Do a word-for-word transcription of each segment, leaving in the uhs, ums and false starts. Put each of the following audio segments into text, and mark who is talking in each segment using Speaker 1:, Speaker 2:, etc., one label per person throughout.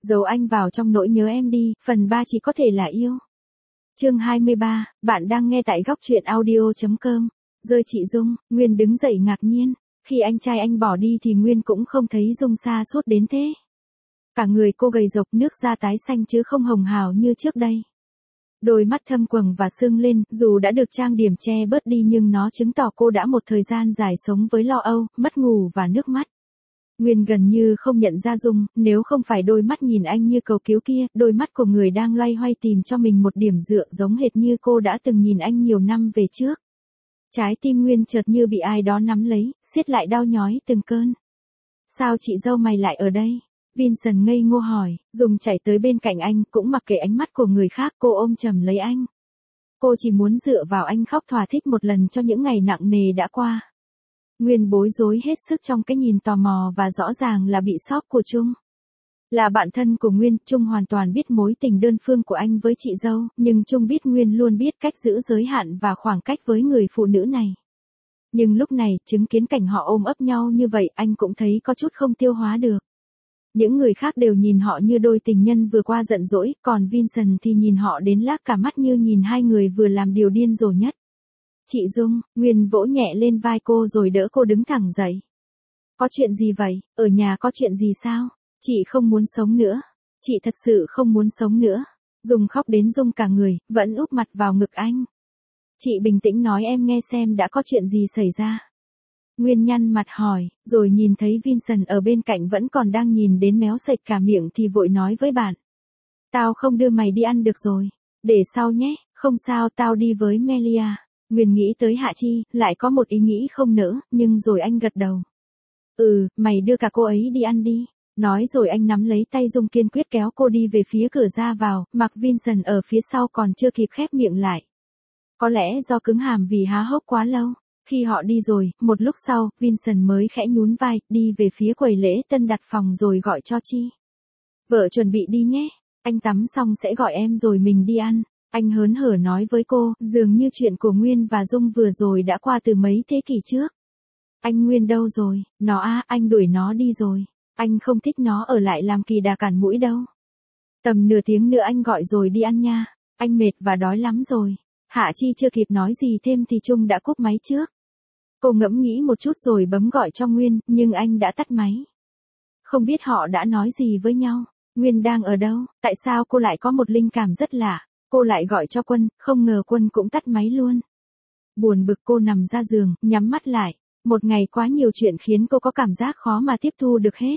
Speaker 1: Giấu anh vào trong nỗi nhớ em đi, phần ba chỉ có thể là yêu. Chương hai mươi ba, bạn đang nghe tại góc truyện audio chấm com. Rơi chị Dung, Nguyên đứng dậy ngạc nhiên. Khi anh trai anh bỏ đi thì Nguyên cũng không thấy Dung xa suốt đến thế. Cả người cô gầy rộc, nước da tái xanh chứ không hồng hào như trước đây. Đôi mắt thâm quầng và sưng lên, dù đã được trang điểm che bớt đi nhưng nó chứng tỏ cô đã một thời gian dài sống với lo âu, mất ngủ và nước mắt. Nguyên gần như không nhận ra Dung, nếu không phải đôi mắt nhìn anh như cầu cứu kia, đôi mắt của người đang loay hoay tìm cho mình một điểm dựa giống hệt như cô đã từng nhìn anh nhiều năm về trước. Trái tim Nguyên chợt như bị ai đó nắm lấy, siết lại đau nhói từng cơn. Sao chị dâu mày lại ở đây? Vincent ngây ngô hỏi, Dung chạy tới bên cạnh anh, cũng mặc kệ ánh mắt của người khác, cô ôm chầm lấy anh. Cô chỉ muốn dựa vào anh khóc thỏa thích một lần cho những ngày nặng nề đã qua. Nguyên bối rối hết sức trong cái nhìn tò mò và rõ ràng là bị sốc của Trung. Là bạn thân của Nguyên, Trung hoàn toàn biết mối tình đơn phương của anh với chị dâu, nhưng Trung biết Nguyên luôn biết cách giữ giới hạn và khoảng cách với người phụ nữ này. Nhưng lúc này, chứng kiến cảnh họ ôm ấp nhau như vậy, anh cũng thấy có chút không tiêu hóa được. Những người khác đều nhìn họ như đôi tình nhân vừa qua giận dỗi, còn Vincent thì nhìn họ đến lác cả mắt như nhìn hai người vừa làm điều điên rồ nhất. Chị Dung, Nguyên vỗ nhẹ lên vai cô rồi đỡ cô đứng thẳng dậy. Có chuyện gì vậy? Ở nhà có chuyện gì sao? Chị không muốn sống nữa. Chị thật sự không muốn sống nữa. Dung khóc đến rung cả người, vẫn úp mặt vào ngực anh. Chị bình tĩnh nói em nghe xem đã có chuyện gì xảy ra. Nguyên nhăn mặt hỏi, rồi nhìn thấy Vincent ở bên cạnh vẫn còn đang nhìn đến méo sệt cả miệng thì vội nói với bạn. Tao không đưa mày đi ăn được rồi. Để sau nhé, không sao tao đi với Melia. Nguyên nghĩ tới Hạ Chi, lại có một ý nghĩ không nỡ, nhưng rồi anh gật đầu. Ừ, mày đưa cả cô ấy đi ăn đi. Nói rồi anh nắm lấy tay Dung kiên quyết kéo cô đi về phía cửa ra vào, mặc Vincent ở phía sau còn chưa kịp khép miệng lại. Có lẽ do cứng hàm vì há hốc quá lâu. Khi họ đi rồi, một lúc sau, Vincent mới khẽ nhún vai, đi về phía quầy lễ tân đặt phòng rồi gọi cho Chi. Vợ chuẩn bị đi nhé, anh tắm xong sẽ gọi em rồi mình đi ăn. Anh hớn hở nói với cô, dường như chuyện của Nguyên và Dung vừa rồi đã qua từ mấy thế kỷ trước. Anh Nguyên đâu rồi? Nó à, anh đuổi nó đi rồi. Anh không thích nó ở lại làm kỳ đà cản mũi đâu. Tầm nửa tiếng nữa anh gọi rồi đi ăn nha. Anh mệt và đói lắm rồi. Hạ Chi chưa kịp nói gì thêm thì Trung đã cúp máy trước. Cô ngẫm nghĩ một chút rồi bấm gọi cho Nguyên, nhưng anh đã tắt máy. Không biết họ đã nói gì với nhau. Nguyên đang ở đâu? Tại sao cô lại có một linh cảm rất lạ? Cô lại gọi cho Quân, không ngờ Quân cũng tắt máy luôn. Buồn bực cô nằm ra giường, nhắm mắt lại. Một ngày quá nhiều chuyện khiến cô có cảm giác khó mà tiếp thu được hết.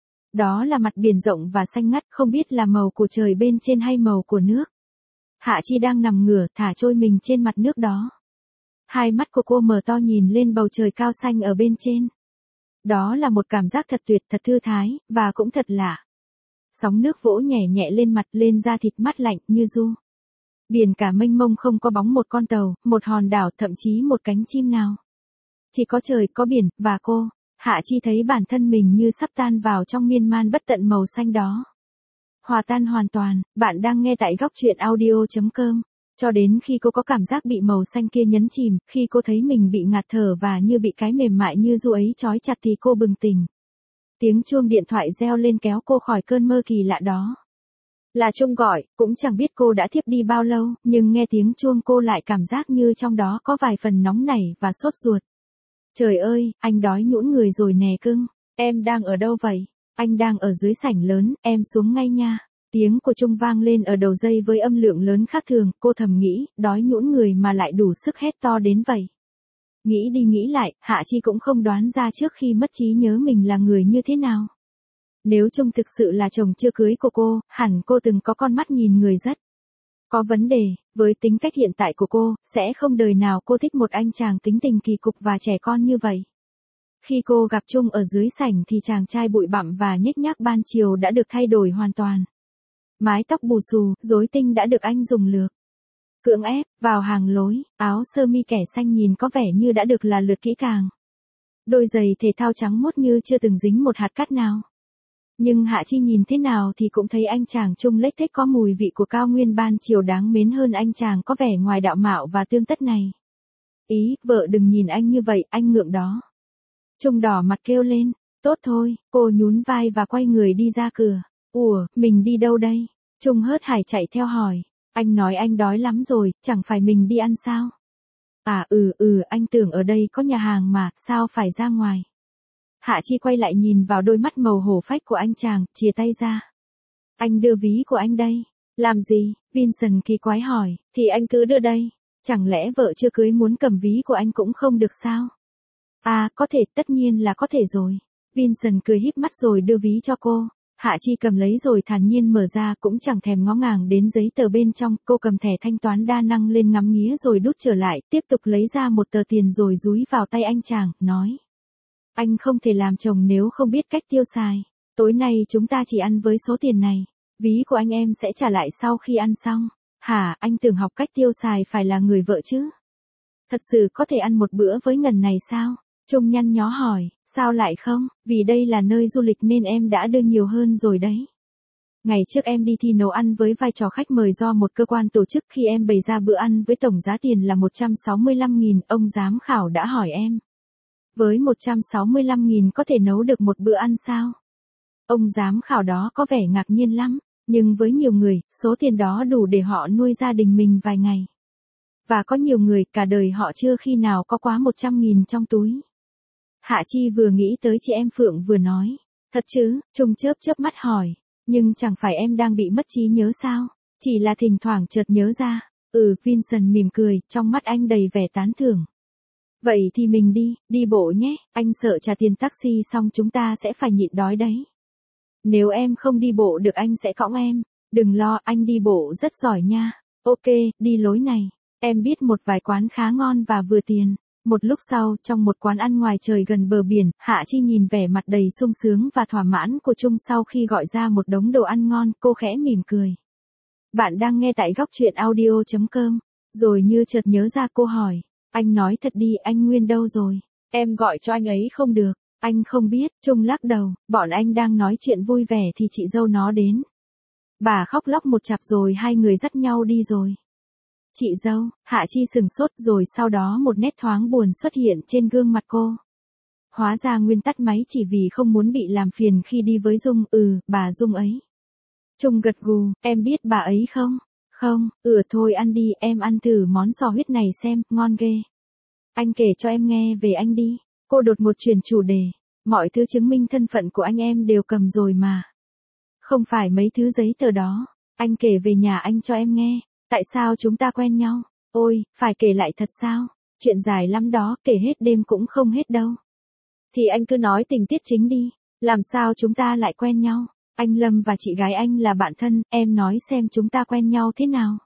Speaker 1: Đó là mặt biển rộng và xanh ngắt, không biết là màu của trời bên trên hay màu của nước. Hạ Chi đang nằm ngửa thả trôi mình trên mặt nước đó. Hai mắt của cô mở to nhìn lên bầu trời cao xanh ở bên trên. Đó là một cảm giác thật tuyệt, thật thư thái, và cũng thật lạ. Sóng nước vỗ nhẹ nhẹ lên mặt, lên da thịt mát lạnh như du. Biển cả mênh mông, không có bóng một con tàu, một hòn đảo, thậm chí một cánh chim nào. Chỉ có trời, có biển, và cô. Hạ Chi thấy bản thân mình như sắp tan vào trong miên man bất tận màu xanh đó. Hòa tan hoàn toàn, bạn đang nghe tại góc truyện audio chấm com. Cho đến khi cô có cảm giác bị màu xanh kia nhấn chìm, khi cô thấy mình bị ngạt thở và như bị cái mềm mại như du ấy trói chặt thì cô bừng tỉnh. Tiếng chuông điện thoại reo lên kéo cô khỏi cơn mơ kỳ lạ đó. Là Trung gọi, cũng chẳng biết cô đã thiếp đi bao lâu, nhưng nghe tiếng chuông cô lại cảm giác như trong đó có vài phần nóng nảy và sốt ruột. Trời ơi, anh đói nhũn người rồi nè cưng. Em đang ở đâu vậy? Anh đang ở dưới sảnh lớn, em xuống ngay nha. Tiếng của Trung vang lên ở đầu dây với âm lượng lớn khác thường, cô thầm nghĩ, đói nhũn người mà lại đủ sức hét to đến vậy. Nghĩ đi nghĩ lại, Hạ Chi cũng không đoán ra trước khi mất trí nhớ mình là người như thế nào. Nếu Trung thực sự là chồng chưa cưới của cô, hẳn cô từng có con mắt nhìn người rất có vấn đề. Với tính cách hiện tại của cô, sẽ không đời nào cô thích một anh chàng tính tình kỳ cục và trẻ con như vậy. Khi cô gặp Trung ở dưới sảnh thì chàng trai bụi bặm và nhếch nhác ban chiều đã được thay đổi hoàn toàn. Mái tóc bù xù, rối tinh đã được anh dùng lược cưỡng ép vào hàng lối, áo sơ mi kẻ xanh nhìn có vẻ như đã được là lượt kỹ càng. Đôi giày thể thao trắng muốt như chưa từng dính một hạt cát nào. Nhưng Hạ Chi nhìn thế nào thì cũng thấy anh chàng Trung lếch thếch có mùi vị của cao nguyên ban chiều đáng mến hơn anh chàng có vẻ ngoài đạo mạo và tương tất này. Ý, vợ đừng nhìn anh như vậy, anh ngượng đó. Trung đỏ mặt kêu lên, tốt thôi, cô nhún vai và quay người đi ra cửa. Ủa, mình đi đâu đây? Trung hớt hải chạy theo hỏi. Anh nói anh đói lắm rồi, chẳng phải mình đi ăn sao? À ừ ừ, anh tưởng ở đây có nhà hàng mà, sao phải ra ngoài? Hạ Chi quay lại nhìn vào đôi mắt màu hổ phách của anh chàng, chìa tay ra. Anh đưa ví của anh đây. Làm gì? Vincent kỳ quái hỏi, thì anh cứ đưa đây. Chẳng lẽ vợ chưa cưới muốn cầm ví của anh cũng không được sao? À, có thể, tất nhiên là có thể rồi. Vincent cười híp mắt rồi đưa ví cho cô. Hạ Chi cầm lấy rồi thản nhiên mở ra, cũng chẳng thèm ngó ngàng đến giấy tờ bên trong. Cô cầm thẻ thanh toán đa năng lên ngắm nghía rồi đút trở lại, tiếp tục lấy ra một tờ tiền rồi dúi vào tay anh chàng, nói. Anh không thể làm chồng nếu không biết cách tiêu xài. Tối nay chúng ta chỉ ăn với số tiền này. Ví của anh em sẽ trả lại sau khi ăn xong. Hả, anh tưởng học cách tiêu xài phải là người vợ chứ? Thật sự có thể ăn một bữa với ngần này sao? Trung nhăn nhó hỏi, sao lại không? Vì đây là nơi du lịch nên em đã đưa nhiều hơn rồi đấy. Ngày trước em đi thi nấu ăn với vai trò khách mời do một cơ quan tổ chức, khi em bày ra bữa ăn với tổng giá tiền là một trăm sáu mươi lăm nghìn, ông giám khảo đã hỏi em. Với một trăm sáu mươi lăm nghìn có thể nấu được một bữa ăn sao? Ông giám khảo đó có vẻ ngạc nhiên lắm, nhưng với nhiều người, số tiền đó đủ để họ nuôi gia đình mình vài ngày. Và có nhiều người cả đời họ chưa khi nào có quá một trăm nghìn trong túi. Hạ Chi vừa nghĩ tới chị em Phượng vừa nói. Thật chứ? Trung chớp chớp mắt hỏi. Nhưng chẳng phải em đang bị mất trí nhớ sao? Chỉ là thỉnh thoảng chợt nhớ ra. Ừ, Vincent mỉm cười, trong mắt anh đầy vẻ tán thưởng. Vậy thì mình đi, đi bộ nhé, anh sợ trả tiền taxi xong chúng ta sẽ phải nhịn đói đấy. Nếu em không đi bộ được anh sẽ cõng em. Đừng lo, anh đi bộ rất giỏi nha. Ok, đi lối này. Em biết một vài quán khá ngon và vừa tiền. Một lúc sau, trong một quán ăn ngoài trời gần bờ biển, Hạ Chi nhìn vẻ mặt đầy sung sướng và thỏa mãn của Trung sau khi gọi ra một đống đồ ăn ngon, cô khẽ mỉm cười. Bạn đang nghe tại góc truyện audio chấm com. Rồi như chợt nhớ ra cô hỏi. Anh nói thật đi, anh Nguyên đâu rồi? Em gọi cho anh ấy không được. Anh không biết, Trung lắc đầu, bọn anh đang nói chuyện vui vẻ thì chị dâu nó đến. Bà khóc lóc một chặp rồi hai người dắt nhau đi rồi. Chị dâu, Hạ Chi sừng sốt rồi sau đó một nét thoáng buồn xuất hiện trên gương mặt cô. Hóa ra Nguyên tắt máy chỉ vì không muốn bị làm phiền khi đi với Dung, ừ, bà Dung ấy. Trung gật gù, em biết bà ấy không? Không, ừ thôi ăn đi, em ăn thử món sò huyết này xem, ngon ghê. Anh kể cho em nghe về anh đi. Cô đột ngột chuyển chủ đề. Mọi thứ chứng minh thân phận của anh em đều cầm rồi mà. Không phải mấy thứ giấy tờ đó. Anh kể về nhà anh cho em nghe. Tại sao chúng ta quen nhau? Ôi, phải kể lại thật sao? Chuyện dài lắm đó, kể hết đêm cũng không hết đâu. Thì anh cứ nói tình tiết chính đi. Làm sao chúng ta lại quen nhau? Anh Lâm và chị gái anh là bạn thân, em nói xem chúng ta quen nhau thế nào?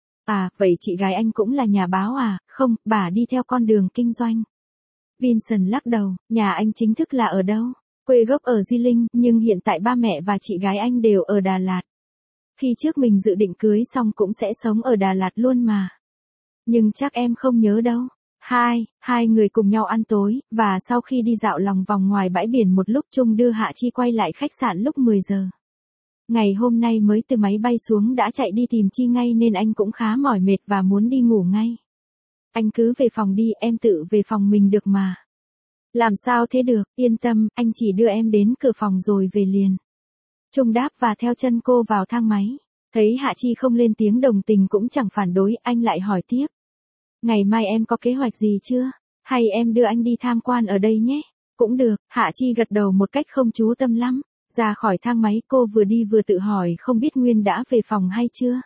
Speaker 1: À, vậy chị gái anh cũng là nhà báo à? Không, bà đi theo con đường kinh doanh. Vincent lắc đầu, nhà anh chính thức là ở đâu? Quê gốc ở Di Linh, nhưng hiện tại ba mẹ và chị gái anh đều ở Đà Lạt. Khi trước mình dự định cưới xong cũng sẽ sống ở Đà Lạt luôn mà. Nhưng chắc em không nhớ đâu. Hai, hai người cùng nhau ăn tối, và sau khi đi dạo lòng vòng ngoài bãi biển một lúc, Trung đưa Hạ Chi quay lại khách sạn lúc mười giờ. Ngày hôm nay mới từ máy bay xuống đã chạy đi tìm Chi ngay nên anh cũng khá mỏi mệt và muốn đi ngủ ngay. Anh cứ về phòng đi, em tự về phòng mình được mà. Làm sao thế được, yên tâm, anh chỉ đưa em đến cửa phòng rồi về liền. Trung đáp và theo chân cô vào thang máy. Thấy Hạ Chi không lên tiếng đồng tình cũng chẳng phản đối, anh lại hỏi tiếp. Ngày mai em có kế hoạch gì chưa? Hay em đưa anh đi tham quan ở đây nhé? Cũng được, Hạ Chi gật đầu một cách không chú tâm lắm. Ra khỏi thang máy cô vừa đi vừa tự hỏi không biết Nguyên đã về phòng hay chưa?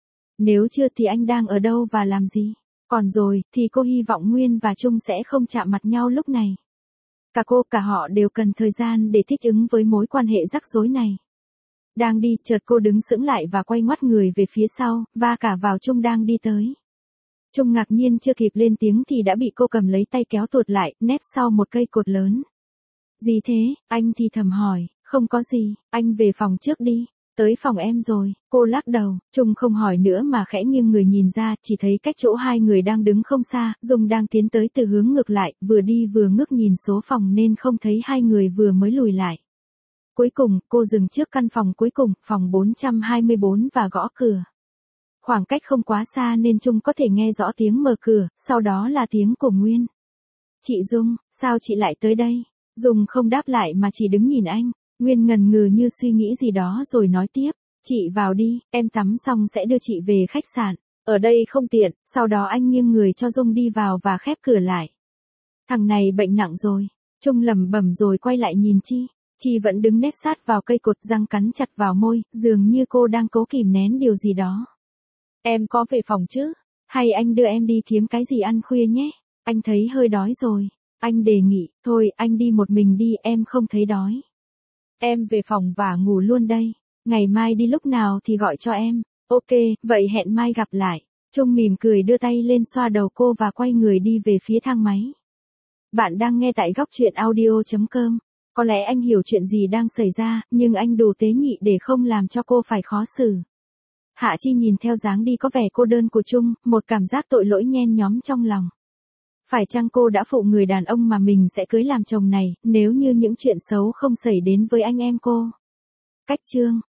Speaker 1: Nếu chưa thì anh đang ở đâu và làm gì? Còn rồi, thì cô hy vọng Nguyên và Trung sẽ không chạm mặt nhau lúc này. Cả cô cả họ đều cần thời gian để thích ứng với mối quan hệ rắc rối này. Đang đi, chợt cô đứng sững lại và quay ngoắt người về phía sau, va cả vào Trung đang đi tới. Trung ngạc nhiên chưa kịp lên tiếng thì đã bị cô cầm lấy tay kéo tuột lại, nép sau một cây cột lớn. Gì thế? Anh thì thầm hỏi, không có gì, anh về phòng trước đi. Tới phòng em rồi, cô lắc đầu, Trung không hỏi nữa mà khẽ nghiêng người nhìn ra, chỉ thấy cách chỗ hai người đang đứng không xa, Dung đang tiến tới từ hướng ngược lại, vừa đi vừa ngước nhìn số phòng nên không thấy hai người vừa mới lùi lại. Cuối cùng, cô dừng trước căn phòng cuối cùng, phòng bốn trăm hai mươi bốn và gõ cửa. Khoảng cách không quá xa nên Trung có thể nghe rõ tiếng mở cửa, sau đó là tiếng của Nguyên. Chị Dung, sao chị lại tới đây? Dung không đáp lại mà chỉ đứng nhìn anh. Nguyên ngần ngừ như suy nghĩ gì đó rồi nói tiếp, chị vào đi, em tắm xong sẽ đưa chị về khách sạn. Ở đây không tiện, sau đó anh nghiêng người cho Dung đi vào và khép cửa lại. Thằng này bệnh nặng rồi. Trung lẩm bẩm rồi quay lại nhìn Chi. Chi vẫn đứng nép sát vào cây cột, răng cắn chặt vào môi, dường như cô đang cố kìm nén điều gì đó. Em có về phòng chứ? Hay anh đưa em đi kiếm cái gì ăn khuya nhé? Anh thấy hơi đói rồi. Anh đề nghị, thôi anh đi một mình đi, em không thấy đói. Em về phòng và ngủ luôn đây. Ngày mai đi lúc nào thì gọi cho em. Ok, vậy hẹn mai gặp lại. Trung mỉm cười đưa tay lên xoa đầu cô và quay người đi về phía thang máy. Bạn đang nghe tại góc truyện audio chấm com. Có lẽ anh hiểu chuyện gì đang xảy ra, nhưng anh đủ tế nhị để không làm cho cô phải khó xử. Hạ Chi nhìn theo dáng đi có vẻ cô đơn của Trung, một cảm giác tội lỗi nhen nhóm trong lòng. Phải chăng cô đã phụ người đàn ông mà mình sẽ cưới làm chồng này, nếu như những chuyện xấu không xảy đến với anh em cô? Cách chương